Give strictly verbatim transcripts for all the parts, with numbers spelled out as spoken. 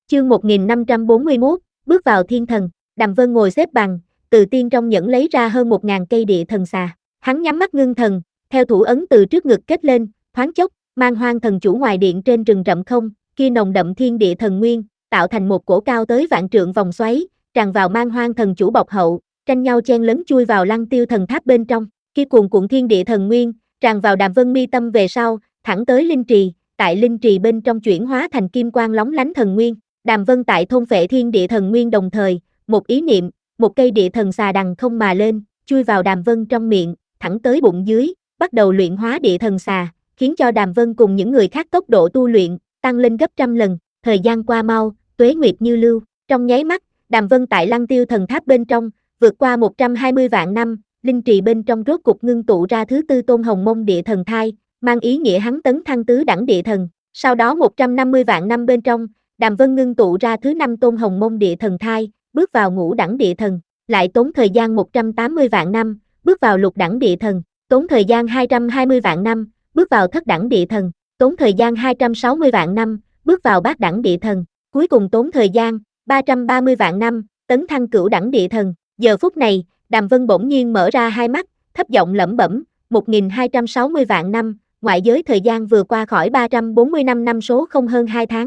Chương một nghìn năm trăm bốn mươi mốt, bước vào thiên thần. Đàm Vân ngồi xếp bằng, từ tiên trong nhẫn lấy ra hơn một ngàn cây địa thần xà. Hắn nhắm mắt ngưng thần, theo thủ ấn từ trước ngực kết lên, thoáng chốc, mang hoang thần chủ ngoài điện trên rừng rậm không, kia nồng đậm thiên địa thần nguyên, tạo thành một cổ cao tới vạn trượng vòng xoáy, tràn vào mang hoang thần chủ bọc hậu, tranh nhau chen lấn chui vào Lăng Tiêu thần tháp bên trong. Kia cuồn cuộn thiên địa thần nguyên, tràn vào Đàm Vân mi tâm về sau, thẳng tới linh trì, tại linh trì bên trong chuyển hóa thành kim quang lóng lánh thần nguyên. Đàm Vân tại thôn phệ thiên địa thần nguyên đồng thời, một ý niệm, một cây địa thần xà đằng không mà lên, chui vào Đàm Vân trong miệng, thẳng tới bụng dưới, bắt đầu luyện hóa địa thần xà, khiến cho Đàm Vân cùng những người khác tốc độ tu luyện tăng lên gấp trăm lần. Thời gian qua mau, tuế nguyệt như lưu, trong nháy mắt, Đàm Vân tại Lăng Tiêu thần tháp bên trong, vượt qua một trăm hai mươi vạn năm, linh trì bên trong rốt cục ngưng tụ ra thứ tư tôn hồng mông địa thần thai, mang ý nghĩa hắn tấn thăng tứ đẳng địa thần. Sau đó một trăm năm mươi vạn năm bên trong, Đàm Vân ngưng tụ ra thứ năm tôn hồng mông địa thần thai, bước vào ngũ đẳng địa thần, lại tốn thời gian một trăm tám mươi vạn năm, bước vào lục đẳng địa thần, tốn thời gian hai trăm hai mươi vạn năm, bước vào thất đẳng địa thần, tốn thời gian hai trăm sáu mươi vạn năm, bước vào bát đẳng địa thần, cuối cùng tốn thời gian ba trăm ba mươi vạn năm, tấn thăng cửu đẳng địa thần. Giờ phút này, Đàm Vân bỗng nhiên mở ra hai mắt, thấp giọng lẩm bẩm, một nghìn hai trăm sáu mươi vạn năm, ngoại giới thời gian vừa qua khỏi ba trăm bốn mươi lăm năm số không hơn hai tháng.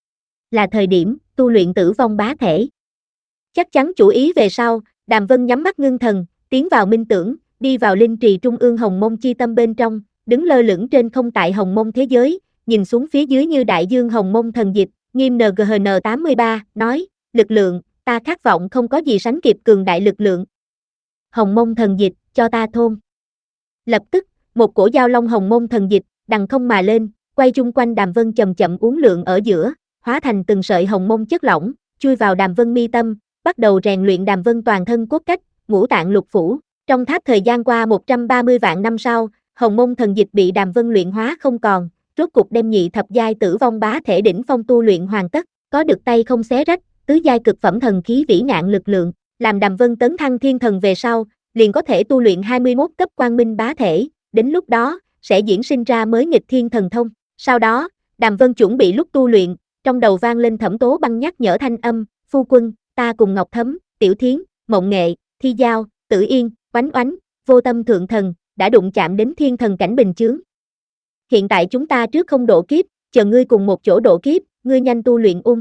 Là thời điểm tu luyện tử vong bá thể. Chắc chắn chủ ý về sau, Đàm Vân nhắm mắt ngưng thần, tiến vào minh tưởng, đi vào linh trì trung ương hồng mông chi tâm bên trong, đứng lơ lửng trên không tại hồng mông thế giới, nhìn xuống phía dưới như đại dương hồng mông thần dịch, nghiêm en giê en tám mươi ba, nói, lực lượng, ta khát vọng không có gì sánh kịp cường đại lực lượng. Hồng mông thần dịch, cho ta thôn. Lập tức, một cổ giao long hồng mông thần dịch, đằng không mà lên, quay chung quanh Đàm Vân chậm chậm uốn lượn ở giữa, hóa thành từng sợi hồng mông chất lỏng, chui vào Đàm Vân mi tâm, bắt đầu rèn luyện Đàm Vân toàn thân cốt cách, ngũ tạng lục phủ. Trong tháp thời gian qua một trăm ba mươi vạn năm sau, hồng mông thần dịch bị Đàm Vân luyện hóa không còn, rốt cục đem nhị thập giai tử vong bá thể đỉnh phong tu luyện hoàn tất, có được tay không xé rách, tứ giai cực phẩm thần khí vĩ ngạn lực lượng, làm Đàm Vân tấn thăng thiên thần về sau, liền có thể tu luyện hai mươi mốt cấp quang minh bá thể, đến lúc đó, sẽ diễn sinh ra mới nghịch thiên thần thông. Sau đó, Đàm Vân chuẩn bị lúc tu luyện, trong đầu vang lên Thẩm Tố Băng nhắc nhở thanh âm, phu quân, ta cùng Ngọc Thấm, Tiểu Thiến, Mộng Nghệ, Thi Giao, Tử Yên, Oánh Oánh, Vô Tâm Thượng Thần, đã đụng chạm đến thiên thần cảnh bình chướng. Hiện tại chúng ta trước không độ kiếp, chờ ngươi cùng một chỗ độ kiếp, ngươi nhanh tu luyện ung.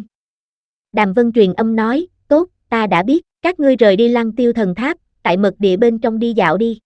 Đàm Vân truyền âm nói, tốt, ta đã biết, các ngươi rời đi Lăng Tiêu thần tháp, tại mật địa bên trong đi dạo đi.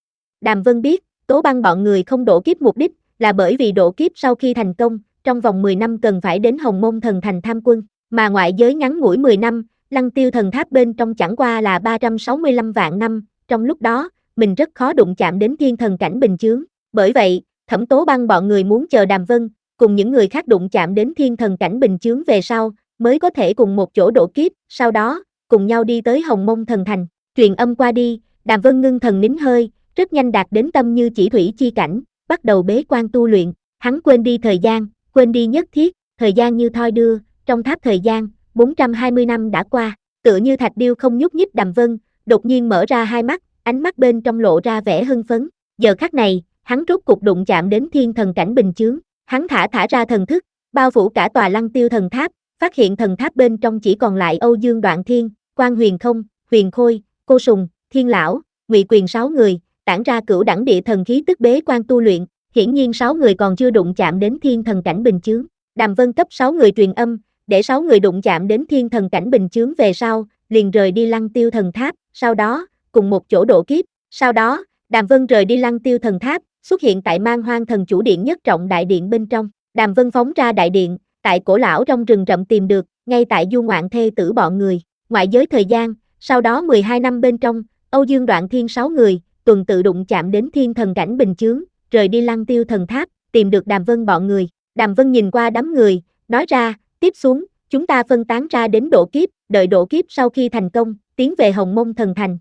Đàm Vân biết, Tố Băng bọn người không độ kiếp mục đích, là bởi vì độ kiếp sau khi thành công, trong vòng mười năm cần phải đến Hồng Mông thần thành tham quân, mà ngoại giới ngắn ngủi mười năm, Lăng Tiêu thần tháp bên trong chẳng qua là ba trăm sáu mươi lăm vạn năm, trong lúc đó, mình rất khó đụng chạm đến thiên thần cảnh bình chướng. Bởi vậy, Thẩm Tố Băng bọn người muốn chờ Đàm Vân, cùng những người khác đụng chạm đến thiên thần cảnh bình chướng về sau, mới có thể cùng một chỗ độ kiếp, sau đó, cùng nhau đi tới Hồng Mông thần thành. Truyền âm qua đi, Đàm Vân ngưng thần nín hơi, rất nhanh đạt đến tâm như chỉ thủy chi cảnh, bắt đầu bế quan tu luyện, hắn quên đi thời gian, quên đi nhất thiết, thời gian như thoi đưa, trong tháp thời gian, bốn trăm hai mươi năm đã qua, tựa như thạch điêu không nhúc nhích. Đàm Vân, đột nhiên mở ra hai mắt, ánh mắt bên trong lộ ra vẻ hưng phấn, giờ khắc này, hắn rốt cục đụng chạm đến thiên thần cảnh bình chướng, hắn thả thả ra thần thức, bao phủ cả tòa Lăng Tiêu thần tháp, phát hiện thần tháp bên trong chỉ còn lại Âu Dương Đoạn Thiên, Quan Huyền Không, Huyền Khôi, Cô Sùng, Thiên Lão, Ngụy Quyền sáu người, tản ra cửu đẳng địa thần khí tức bế quan tu luyện, hiển nhiên sáu người còn chưa đụng chạm đến thiên thần cảnh bình chướng. Đàm Vân cấp sáu người truyền âm, để sáu người đụng chạm đến thiên thần cảnh bình chướng về sau, liền rời đi Lăng Tiêu thần tháp, sau đó, cùng một chỗ độ kiếp. Sau đó, Đàm Vân rời đi Lăng Tiêu thần tháp, xuất hiện tại Man Hoang thần chủ điện nhất trọng đại điện bên trong. Đàm Vân phóng ra đại điện, tại cổ lão trong rừng rậm tìm được, ngay tại du ngoạn thê tử bọn người. Ngoại giới thời gian, sau đó mười hai năm bên trong, Âu Dương Đoạn Thiên sáu người, tuần tự đụng chạm đến thiên thần cảnh bình chướng, rời đi Lăng Tiêu thần tháp, tìm được Đàm Vân bọn người. Đàm Vân nhìn qua đám người, nói ra, tiếp xuống, chúng ta phân tán ra đến độ kiếp, đợi độ kiếp sau khi thành công, tiến về Hồng Mông thần thành.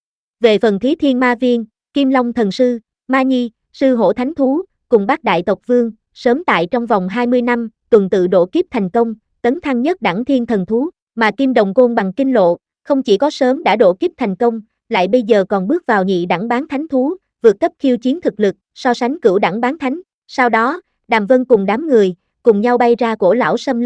Về phần Thí Thiên Ma Viên, Kim Long thần sư, Ma Nhi, Sư Hổ Thánh Thú, cùng Bát Đại tộc vương, sớm tại trong vòng hai mươi năm, tuần tự độ kiếp thành công, tấn thăng nhất đẳng thiên thần thú, mà Kim Đồng Côn bằng Kinh Lộ, không chỉ có sớm đã độ kiếp thành công, lại bây giờ còn bước vào nhị đẳng bán thánh thú, vượt cấp khiêu chiến thực lực, so sánh cửu đẳng bán thánh. Sau đó, Đàm Vân cùng đám người, cùng nhau bay ra cổ lão xâm lâm,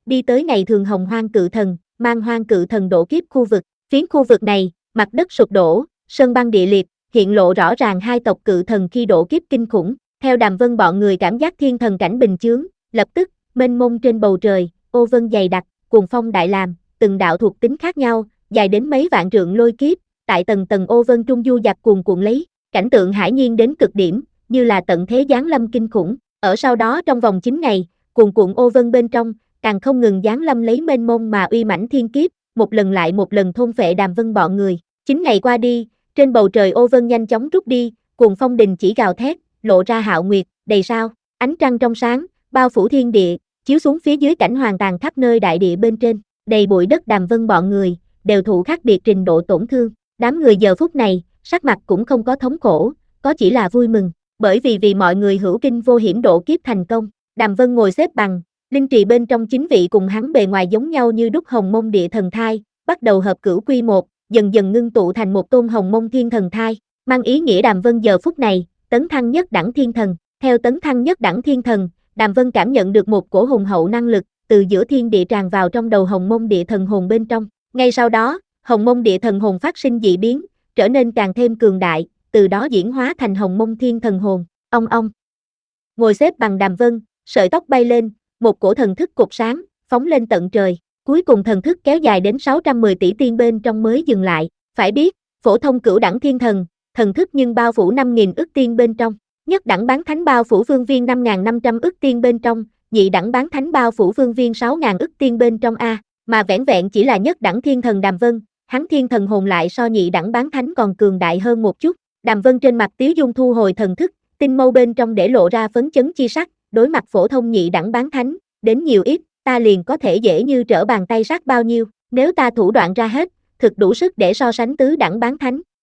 đi tới ngày thường hồng hoang cự thần, mang hoang cự thần độ kiếp khu vực. Phiến khu vực này, mặt đất sụp đổ, sơn băng địa liệt, hiện lộ rõ ràng hai tộc cự thần khi độ kiếp kinh khủng. Theo Đàm Vân bọn người cảm giác thiên thần cảnh bình chướng, lập tức, mênh mông trên bầu trời, ô vân dày đặc, cuồng phong đại làm, từng đạo thuộc tính khác nhau, dài đến mấy vạn trượng lôi kiếp, tại tầng tầng ô vân trung du dạt cuồn cuộn lấy, cảnh tượng hải nhiên đến cực điểm, như là tận thế giáng lâm kinh khủng. Ở sau đó trong vòng chín ngày, cuồn cuộn ô vân bên trong, càng không ngừng giáng lâm lấy mênh mông mà uy mãnh thiên kiếp, một lần lại một lần thôn phệ Đàm Vân bọn người. Chín ngày qua đi, trên bầu trời ô vân nhanh chóng rút đi, cuồng phong đình chỉ gào thét, lộ ra hạo nguyệt, đầy sao, ánh trăng trong sáng, bao phủ thiên địa, chiếu xuống phía dưới cảnh hoàn tàn khắp nơi đại địa bên trên, đầy bụi đất. Đàm Vân bọn người, đều thụ khác biệt trình độ tổn thương. Đám người giờ phút này, sắc mặt cũng không có thống khổ, có chỉ là vui mừng, bởi vì vì mọi người hữu kinh vô hiểm độ kiếp thành công. Đàm Vân ngồi xếp bằng, linh trì bên trong chính vị cùng hắn bề ngoài giống nhau như đúc hồng mông địa thần thai, bắt đầu hợp cửu quy một, dần dần ngưng tụ thành một tôn hồng mông thiên thần thai, mang ý nghĩa Đàm Vân giờ phút này, tấn thăng nhất đẳng thiên thần. Theo tấn thăng nhất đẳng thiên thần, Đàm Vân cảm nhận được một cổ hùng hậu năng lực, từ giữa thiên địa tràn vào trong đầu hồng mông địa thần hồn bên trong. Ngay sau đó, hồng mông địa thần hồn phát sinh dị biến, trở nên càng thêm cường đại, từ đó diễn hóa thành hồng mông thiên thần hồn. Ông ông. Ngồi xếp bằng Đàm Vân, sợi tóc bay lên, một cổ thần thức cột sáng, phóng lên tận trời. Cuối cùng thần thức kéo dài đến sáu trăm mười tỷ tiên bên trong mới dừng lại. Phải biết, phổ thông cửu đẳng thiên thần, thần thức nhưng bao phủ năm nghìn ức tiên bên trong. Nhất đẳng bán thánh bao phủ vương viên năm nghìn năm trăm ức tiên bên trong, nhị đẳng bán thánh bao phủ vương viên sáu nghìn ức tiên bên trong a, mà vẻn vẹn chỉ là nhất đẳng thiên thần Đàm Vân, hắn thiên thần hồn lại so nhị đẳng bán thánh còn cường đại hơn một chút. Đàm Vân trên mặt tiếu dung thu hồi thần thức, tinh mâu bên trong để lộ ra phấn chấn chi sắc, đối mặt phổ thông nhị đẳng bán thánh, đến nhiều ít, ta liền có thể dễ như trở bàn tay sát bao nhiêu, nếu ta thủ đoạn ra hết, thực đủ sức để so sánh tứ đẳng bán thánh.